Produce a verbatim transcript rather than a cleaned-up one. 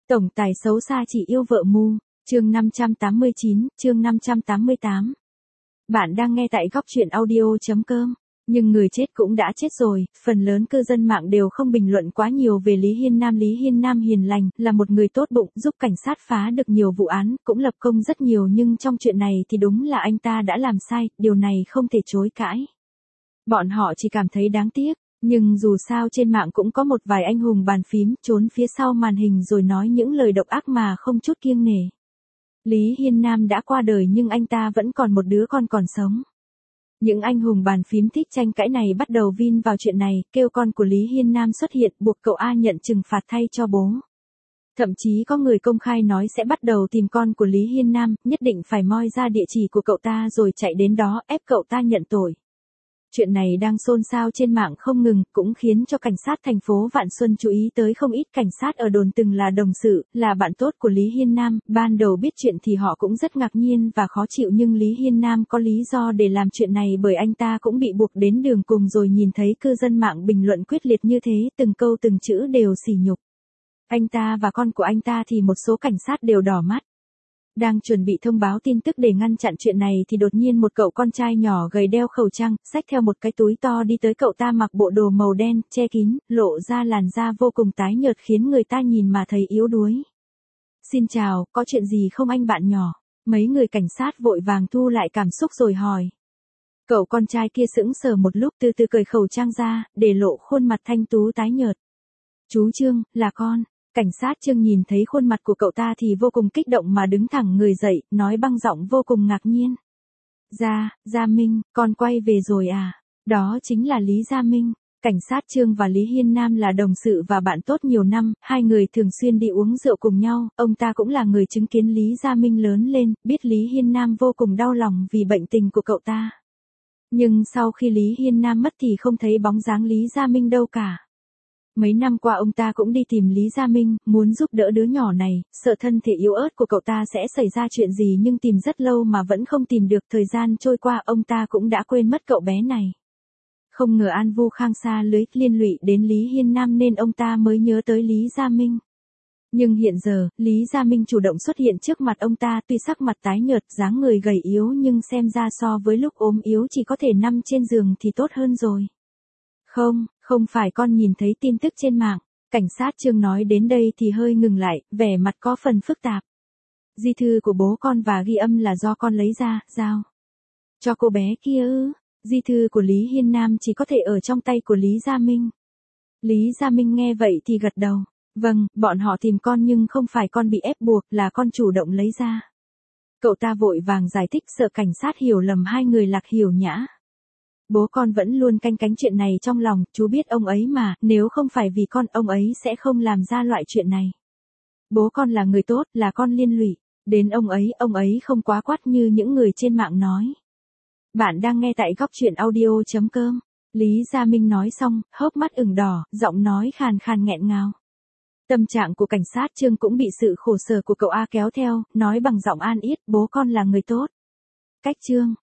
Tổng tài xấu xa chỉ yêu vợ mù, chương năm trăm tám mươi chín, chương năm trăm tám mươi tám. Bạn đang nghe tại góc truyện audio.com. Nhưng người chết cũng đã chết rồi, phần lớn cư dân mạng đều không bình luận quá nhiều về Lý Hiên Nam. Lý Hiên Nam hiền lành, là một người tốt bụng, giúp cảnh sát phá được nhiều vụ án, cũng lập công rất nhiều, nhưng trong chuyện này thì đúng là anh ta đã làm sai, điều này không thể chối cãi. Bọn họ chỉ cảm thấy đáng tiếc, nhưng dù sao trên mạng cũng có một vài anh hùng bàn phím, trốn phía sau màn hình rồi nói những lời độc ác mà không chút kiêng nể. Lý Hiên Nam đã qua đời nhưng anh ta vẫn còn một đứa con còn sống. Những anh hùng bàn phím thích tranh cãi này bắt đầu vin vào chuyện này, kêu con của Lý Hiên Nam xuất hiện, buộc cậu A nhận trừng phạt thay cho bố. Thậm chí có người công khai nói sẽ bắt đầu tìm con của Lý Hiên Nam, nhất định phải moi ra địa chỉ của cậu ta rồi chạy đến đó ép cậu ta nhận tội. Chuyện này đang xôn xao trên mạng không ngừng, cũng khiến cho cảnh sát thành phố Vạn Xuân chú ý tới không ít. Cảnh sát ở đồn từng là đồng sự, là bạn tốt của Lý Hiên Nam, ban đầu biết chuyện thì họ cũng rất ngạc nhiên và khó chịu, nhưng Lý Hiên Nam có lý do để làm chuyện này bởi anh ta cũng bị buộc đến đường cùng rồi. Nhìn thấy cư dân mạng bình luận quyết liệt như thế, từng câu từng chữ đều sỉ nhục anh ta và con của anh ta thì một số cảnh sát đều đỏ mắt. Đang chuẩn bị thông báo tin tức để ngăn chặn chuyện này thì đột nhiên một cậu con trai nhỏ gầy đeo khẩu trang, xách theo một cái túi to đi tới. Cậu ta mặc bộ đồ màu đen, che kín, lộ ra làn da vô cùng tái nhợt khiến người ta nhìn mà thấy yếu đuối. Xin chào, có chuyện gì không anh bạn nhỏ? Mấy người cảnh sát vội vàng thu lại cảm xúc rồi hỏi. Cậu con trai kia sững sờ một lúc, từ từ cởi khẩu trang ra, để lộ khuôn mặt thanh tú tái nhợt. Chú Trương, là con. Cảnh sát Trương nhìn thấy khuôn mặt của cậu ta thì vô cùng kích động mà đứng thẳng người dậy, nói băng giọng vô cùng ngạc nhiên. Gia, Gia Minh, con quay về rồi à? Đó chính là Lý Gia Minh. Cảnh sát Trương và Lý Hiên Nam là đồng sự và bạn tốt nhiều năm, hai người thường xuyên đi uống rượu cùng nhau, ông ta cũng là người chứng kiến Lý Gia Minh lớn lên, biết Lý Hiên Nam vô cùng đau lòng vì bệnh tình của cậu ta. Nhưng sau khi Lý Hiên Nam mất thì không thấy bóng dáng Lý Gia Minh đâu cả. Mấy năm qua ông ta cũng đi tìm Lý Gia Minh, muốn giúp đỡ đứa nhỏ này, sợ thân thể yếu ớt của cậu ta sẽ xảy ra chuyện gì, nhưng tìm rất lâu mà vẫn không tìm được. Thời gian trôi qua ông ta cũng đã quên mất cậu bé này. Không ngờ An Vu Khang xa lưới liên lụy đến Lý Hiên Nam nên ông ta mới nhớ tới Lý Gia Minh. Nhưng hiện giờ, Lý Gia Minh chủ động xuất hiện trước mặt ông ta, tuy sắc mặt tái nhợt, dáng người gầy yếu nhưng xem ra so với lúc ốm yếu chỉ có thể nằm trên giường thì tốt hơn rồi. Không, không phải, con nhìn thấy tin tức trên mạng. Cảnh sát Trương nói đến đây thì hơi ngừng lại, vẻ mặt có phần phức tạp. Di thư của bố con và ghi âm là do con lấy ra, giao cho cô bé kia ư? Di thư của Lý Hiên Nam chỉ có thể ở trong tay của Lý Gia Minh. Lý Gia Minh nghe vậy thì gật đầu. Vâng, bọn họ tìm con nhưng không phải con bị ép buộc, là con chủ động lấy ra. Cậu ta vội vàng giải thích sợ cảnh sát hiểu lầm hai người Lạc Hiểu Nhã. Bố con vẫn luôn canh cánh chuyện này trong lòng, chú biết ông ấy mà, nếu không phải vì con ông ấy sẽ không làm ra loại chuyện này. Bố con là người tốt, là con liên lụy đến ông ấy, ông ấy không quá quát như những người trên mạng nói. Bạn đang nghe tại góc truyện audio.com. Lý Gia Minh nói xong, hốc mắt ửng đỏ, giọng nói khàn khàn nghẹn ngào. Tâm trạng của cảnh sát Trương cũng bị sự khổ sở của cậu A kéo theo, nói bằng giọng an yết, bố con là người tốt. Cách Trương,